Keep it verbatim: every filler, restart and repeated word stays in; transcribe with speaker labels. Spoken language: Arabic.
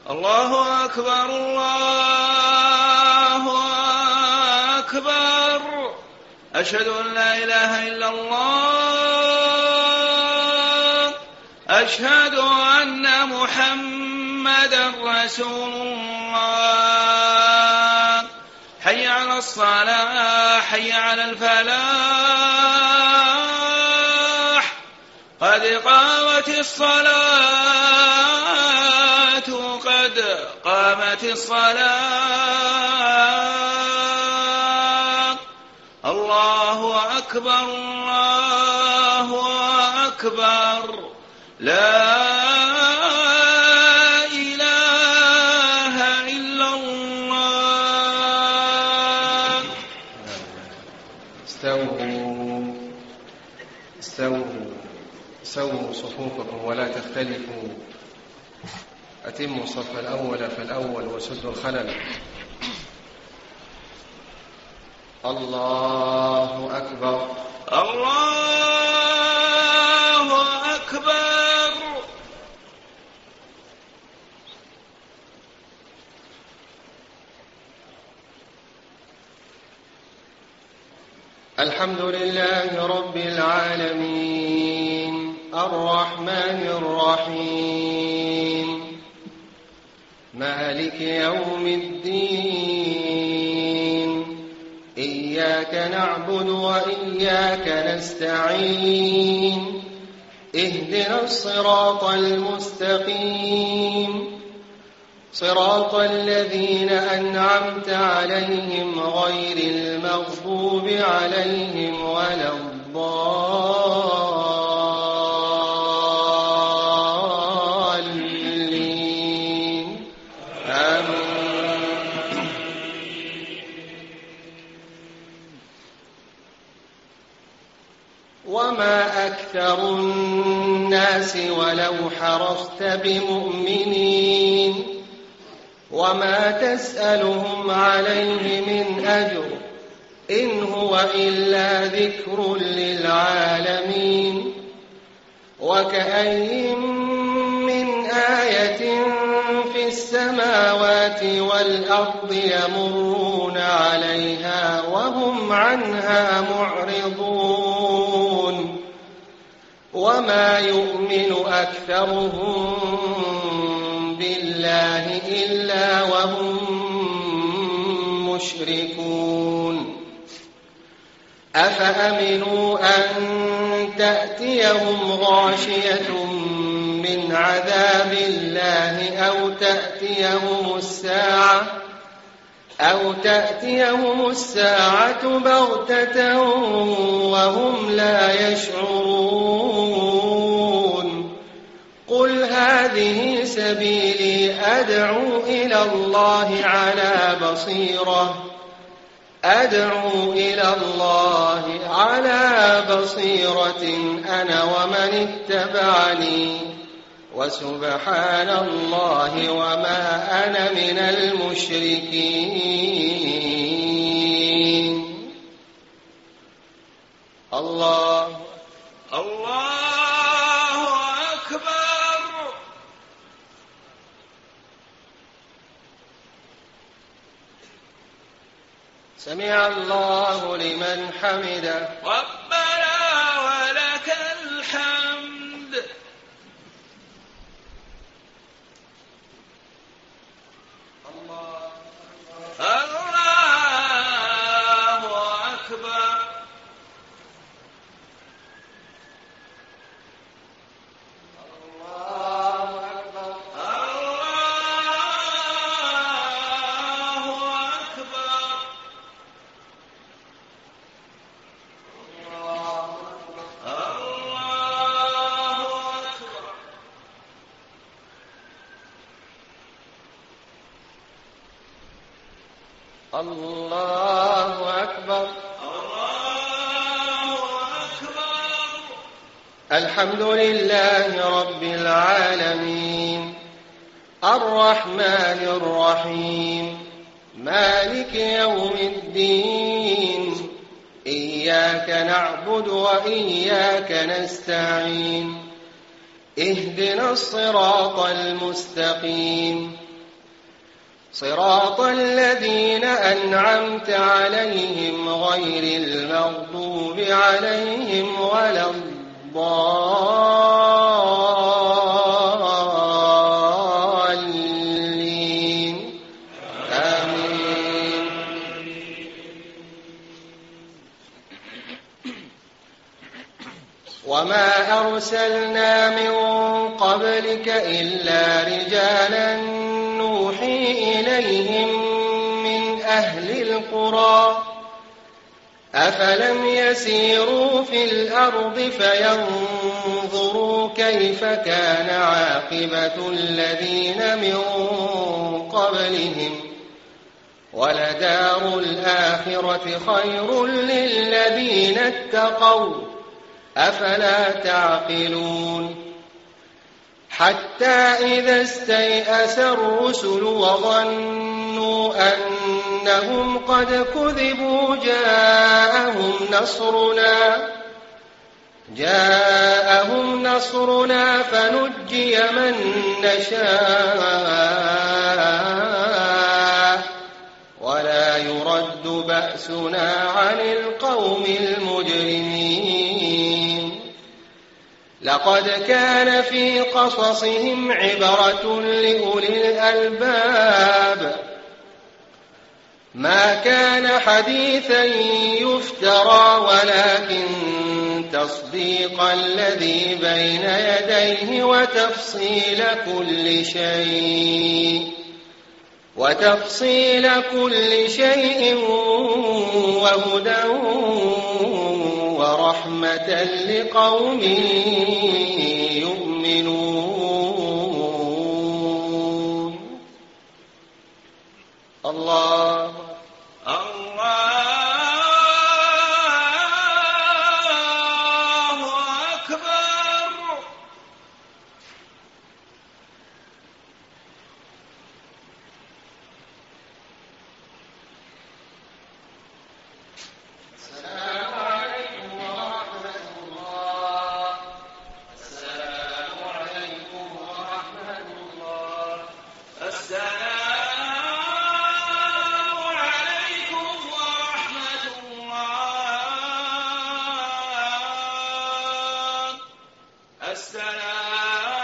Speaker 1: الله أكبر الله أكبر. أشهد أن لا إله إلا الله. أشهد أن محمدا رسول الله. حي على الصلاة حي على الفلاح. قد قامت الصلاة قد قامت الصلاة. الله أكبر الله أكبر. لا إله إلا الله.
Speaker 2: استووا استووا سووا صفوفكم ولا تختلفوا. أتموا الصف الأول فالأول وسدوا الخلل. الله أكبر
Speaker 1: الله أكبر.
Speaker 2: الحمد لله رب العالمين الرحمن الرحيم مالك يوم الدين. إياك نعبد وإياك نستعين. اهدنا الصراط المستقيم صراط الذين أنعمت عليهم غير المغضوب عليهم ولا الضالين. آمين. وما أكثر الناس ولو حرصت بمؤمنين وما تسألهم عليه من أجر إن هو إلا ذكر للعالمين. وكأين من آية في السماوات والأرض يمرون عليها وهم عنها معرضون. وما يؤمن أكثرهم بالله إلا وهم مشركون. أفأمنوا أن تأتيهم غاشية من عذاب الله أو تأتيهم الساعة أو تأتيهم الساعة بغتة وهم لا يشعرون. قل هذه سبيلي أدعو إلى الله على بصيرة أدعو إلى الله على بصيرة أنا ومن اتبعني وسبحان الله وما أنا من المشركين. الله
Speaker 1: الله أكبر.
Speaker 2: سمع الله لمن حمده.
Speaker 1: ربنا ولك الحمد.
Speaker 2: الله
Speaker 1: الله أكبر.
Speaker 2: الله أكبر.
Speaker 1: الله أكبر.
Speaker 2: الله أكبر.
Speaker 1: الله أكبر.
Speaker 2: الحمد لله رب العالمين الرحمن الرحيم مالك يوم الدين. إياك نعبد وإياك نستعين. اهدنا الصراط المستقيم صراط الذين أنعمت عليهم غير المغضوب عليهم ولا الضالين آمين. وما أرسلنا من قبلك إلا رجالا نوحي إليهم من أهل القرى أفلم يسيروا في الأرض فينظروا كيف كان عاقبة الذين من قبلهم ولدار الآخرة خير للذين اتقوا أفلا تعقلون حتى إذا استيأس الرسل وظنوا أنهم قد كذبوا جاءهم نصرنا جاءهم نصرنا فنجي من نشاء ولا يرد بأسنا عن القوم المجرمين. لقد كان في قصصهم عبرة لأولي الألباب ما كان حديثا يفترى ولكن تصديق الذي بين يديه وتفصيل كل شيء وتفصيل كل شيء وهدى ورحمة لقوم يؤمنون. الله
Speaker 1: الله أكبر.
Speaker 2: السلام عليكم ورحمة الله. السلام عليكم ورحمة الله.
Speaker 1: السلام عليكم ورحمة الله. السلام